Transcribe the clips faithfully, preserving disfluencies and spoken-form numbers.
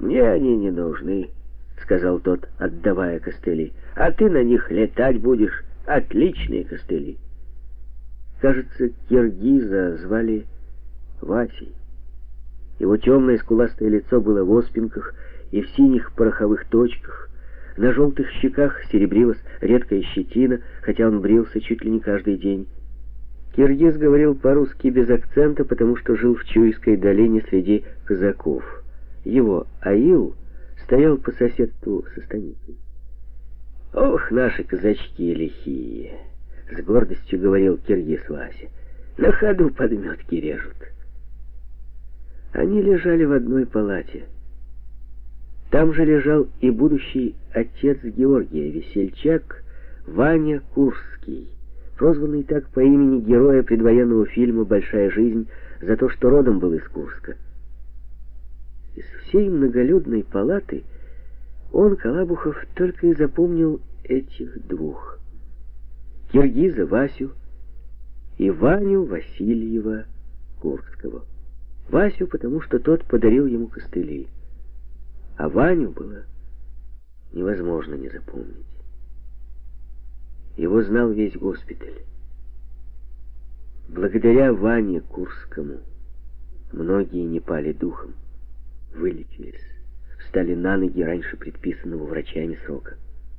«Мне они не нужны», — сказал тот, отдавая костыли. «А ты на них летать будешь. Отличные костыли». Кажется, киргиза звали Васей. Его темное скуластое лицо было в оспинках и в синих пороховых точках. На желтых щеках серебрилась редкая щетина, хотя он брился чуть ли не каждый день. Киргиз говорил по-русски без акцента, потому что жил в Чуйской долине среди казаков. Его аил стоял по соседству со станицей. «Ох, наши казачки лихие!» — с гордостью говорил киргиз Вася. «На ходу подметки режут». Они лежали в одной палате. Там же лежал и будущий отец Георгия, весельчак Ваня Курский, прозванный так по имени героя предвоенного фильма «Большая жизнь» за то, что родом был из Курска. Из всей многолюдной палаты он, Калабухов, только и запомнил этих двух: киргиза Васю и Ваню Васильева Курского. Васю, потому что тот подарил ему костыли, а Ваню было невозможно не запомнить. Его знал весь госпиталь. Благодаря Ване Курскому многие не пали духом, вылечились, встали на ноги раньше предписанного врачами срока.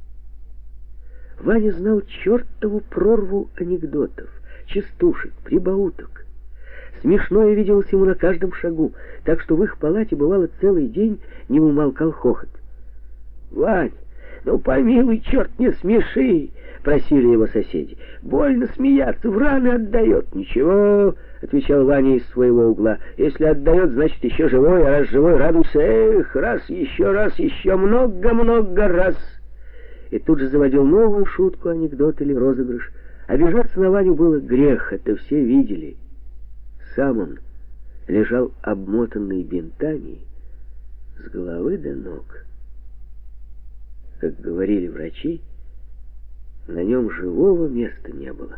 Ваня знал чертову прорву анекдотов, частушек, прибауток. Смешное виделось ему на каждом шагу, так что в их палате бывало целый день не умолкал хохот. «Вань, ну помилуй, черт, не смеши!» — просили его соседи. «Больно смеяться, в раны отдает». «Ничего», — отвечал Ваня из своего угла, — «если отдает, значит еще живой, а раз живой, радуйся. Эх, раз, еще раз, еще много-много раз». И тут же заводил новую шутку, анекдот или розыгрыш. Обижаться на Ваню было грех, это все видели. Сам он лежал обмотанный бинтами с головы до ног. Как говорили врачи, на нем живого места не было.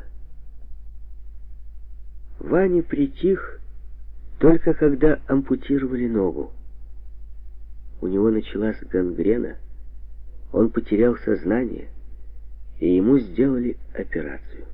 Ваня притих только когда ампутировали ногу. У него началась гангрена, он потерял сознание, и ему сделали операцию.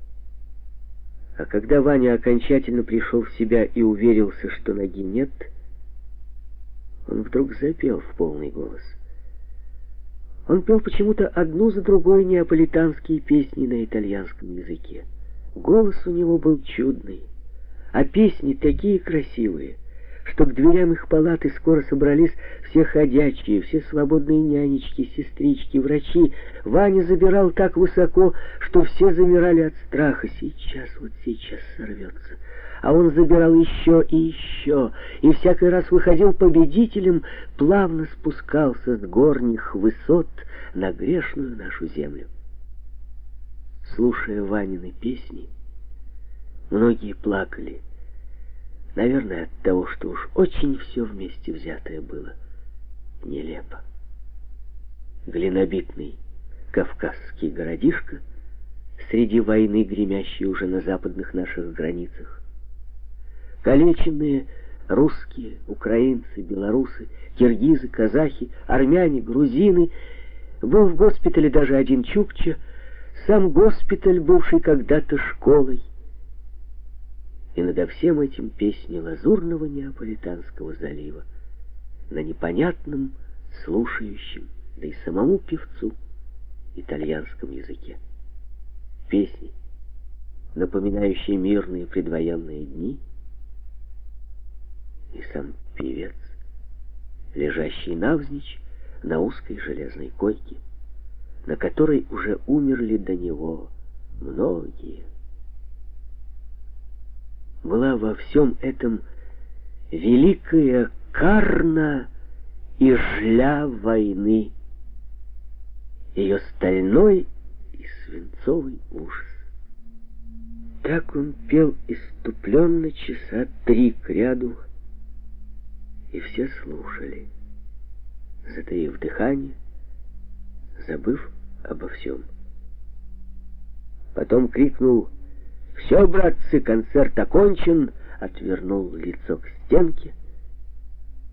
А когда Ваня окончательно пришел в себя и уверился, что ноги нет, он вдруг запел в полный голос. Он пел почему-то одну за другой неаполитанские песни на итальянском языке. Голос у него был чудный, а песни такие красивые, что к дверям их палаты скоро собрались все ходячие, все свободные нянечки, сестрички, врачи. Ваня забирал так высоко, что все замирали от страха. Сейчас, вот сейчас сорвется. А он забирал еще и еще, и всякий раз выходил победителем, плавно спускался с горних высот на грешную нашу землю. Слушая Ванины песни, многие плакали. Наверное, от того, что уж очень все вместе взятое было нелепо. Глинобитный кавказский городишко среди войны, гремящей уже на западных наших границах. Калеченные русские, украинцы, белорусы, киргизы, казахи, армяне, грузины. Был в госпитале даже один чукча, сам госпиталь, бывший когда-то школой. И надо всем этим песни лазурного неаполитанского залива на непонятном, слушающем, да и самому певцу, итальянском языке. Песни, напоминающие мирные предвоенные дни, и сам певец, лежащий навзничь на узкой железной койке, на которой уже умерли до него многие. Была во всем этом великая карна и жля войны, ее стальной и свинцовый ужас. Так он пел исступленно часа три кряду, и все слушали, затаив дыхание, забыв обо всем. Потом крикнул: «Все, братцы, концерт окончен!» Отвернул лицо к стенке,